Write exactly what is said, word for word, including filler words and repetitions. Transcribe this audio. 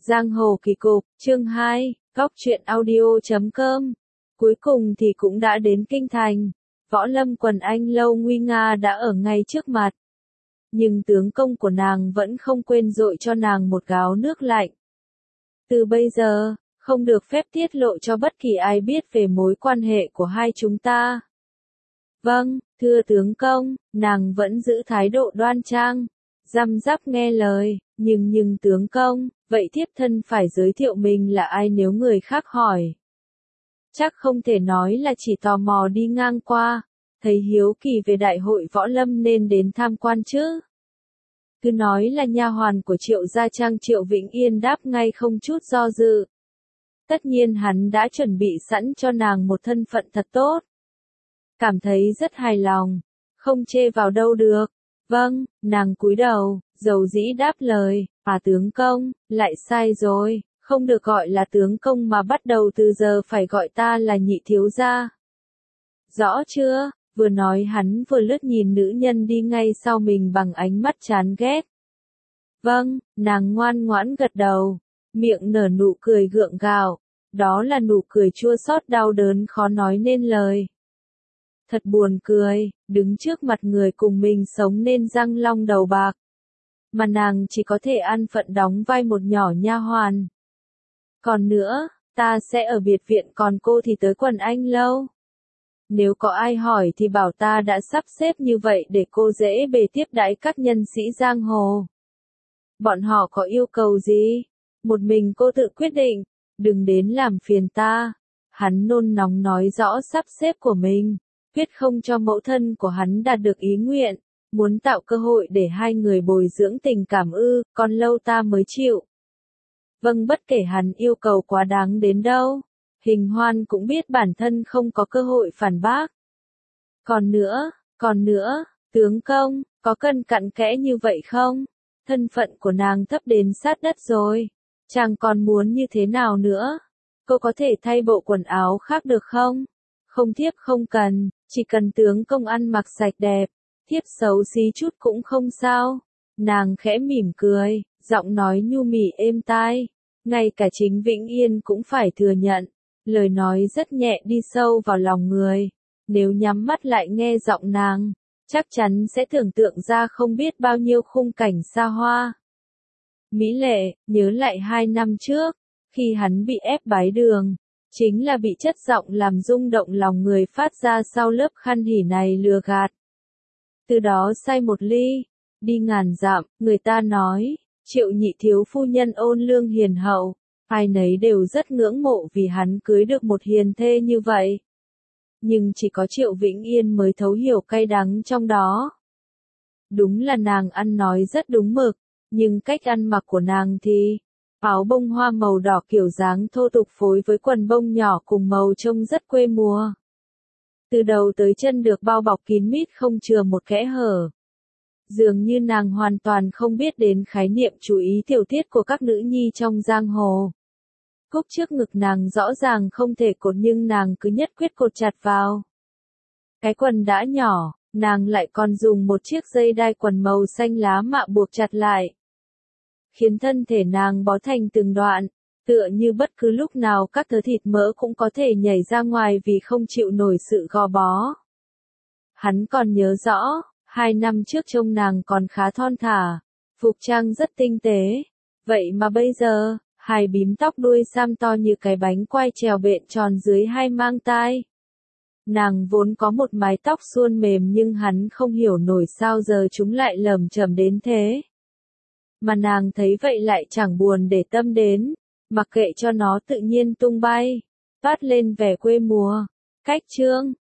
Giang hồ kỳ cục, chương hai, góc truyện audio chấm com. Cuối cùng thì cũng đã đến kinh thành. Võ Lâm quần anh lâu nguy nga đã ở ngay trước mặt. Nhưng tướng công của nàng vẫn không quên dội cho nàng một gáo nước lạnh. Từ bây giờ, không được phép tiết lộ cho bất kỳ ai biết về mối quan hệ của hai chúng ta. Vâng, thưa tướng công, nàng vẫn giữ thái độ đoan trang, răm rắp nghe lời, nhưng nhưng tướng công, vậy thiếp thân phải giới thiệu mình là ai nếu người khác hỏi. Chắc không thể nói là chỉ tò mò đi ngang qua, thấy hiếu kỳ về đại hội võ lâm nên đến tham quan chứ. Cứ nói là nha hoàn của Triệu Gia Trang Triệu Vĩnh Yên đáp ngay không chút do dự. Tất nhiên hắn đã chuẩn bị sẵn cho nàng một thân phận thật tốt. Cảm thấy rất hài lòng, không chê vào đâu được. Vâng, nàng cúi đầu, dầu dĩ đáp lời, à tướng công, lại sai rồi, không được gọi là tướng công mà bắt đầu từ giờ phải gọi ta là nhị thiếu gia. Rõ chưa? Vừa nói hắn vừa lướt nhìn nữ nhân đi ngay sau mình bằng ánh mắt chán ghét. Vâng, nàng ngoan ngoãn gật đầu, miệng nở nụ cười gượng gạo, đó là nụ cười chua xót đau đớn khó nói nên lời. Thật buồn cười, đứng trước mặt người cùng mình sống nên răng long đầu bạc. Mà nàng chỉ có thể ăn phận đóng vai một nhỏ nha hoàn. Còn nữa, ta sẽ ở biệt viện còn cô thì tới quần anh lâu. Nếu có ai hỏi thì bảo ta đã sắp xếp như vậy để cô dễ bề tiếp đãi các nhân sĩ giang hồ. Bọn họ có yêu cầu gì? Một mình cô tự quyết định, đừng đến làm phiền ta. Hắn nôn nóng nói rõ sắp xếp của mình. Quyết không cho mẫu thân của hắn đạt được ý nguyện, muốn tạo cơ hội để hai người bồi dưỡng tình cảm ư, còn lâu ta mới chịu. Vâng, bất kể hắn yêu cầu quá đáng đến đâu, Hình Hoan cũng biết bản thân không có cơ hội phản bác. Còn nữa, còn nữa, tướng công, có cần cặn kẽ như vậy không? Thân phận của nàng thấp đến sát đất rồi, chàng còn muốn như thế nào nữa? Cô có thể thay bộ quần áo khác được không? Không, thiếp không cần, chỉ cần tướng công ăn mặc sạch đẹp, thiếp xấu xí chút cũng không sao. Nàng khẽ mỉm cười, giọng nói nhu mì êm tai. Ngay cả chính Vĩnh Yên cũng phải thừa nhận, lời nói rất nhẹ đi sâu vào lòng người. Nếu nhắm mắt lại nghe giọng nàng, chắc chắn sẽ tưởng tượng ra không biết bao nhiêu khung cảnh xa hoa. Mỹ lệ, nhớ lại hai năm trước, khi hắn bị ép bái đường. Chính là bị chất giọng làm rung động lòng người phát ra sau lớp khăn hỉ này lừa gạt. Từ đó say một ly, đi ngàn dặm, người ta nói, Triệu nhị thiếu phu nhân ôn lương hiền hậu, ai nấy đều rất ngưỡng mộ vì hắn cưới được một hiền thê như vậy. Nhưng chỉ có Triệu Vĩnh Yên mới thấu hiểu cay đắng trong đó. Đúng là nàng ăn nói rất đúng mực, nhưng cách ăn mặc của nàng thì... Áo bông hoa màu đỏ kiểu dáng thô tục phối với quần bông nhỏ cùng màu trông rất quê mùa. Từ đầu tới chân được bao bọc kín mít không chừa một kẽ hở. Dường như nàng hoàn toàn không biết đến khái niệm chú ý tiểu tiết của các nữ nhi trong giang hồ. Cúc trước ngực nàng rõ ràng không thể cột nhưng nàng cứ nhất quyết cột chặt vào. Cái quần đã nhỏ, nàng lại còn dùng một chiếc dây đai quần màu xanh lá mạ buộc chặt lại. Khiến thân thể nàng bó thành từng đoạn, tựa như bất cứ lúc nào các thớ thịt mỡ cũng có thể nhảy ra ngoài vì không chịu nổi sự gò bó. Hắn còn nhớ rõ, hai năm trước trông nàng còn khá thon thả, phục trang rất tinh tế, vậy mà bây giờ, hai bím tóc đuôi sam to như cái bánh quai trèo bện tròn dưới hai mang tai. Nàng vốn có một mái tóc suôn mềm nhưng hắn không hiểu nổi sao giờ chúng lại lởm chởm đến thế. Mà nàng thấy vậy lại chẳng buồn để tâm đến, mặc kệ cho nó tự nhiên tung bay, toát lên vẻ quê mùa. Cách chương,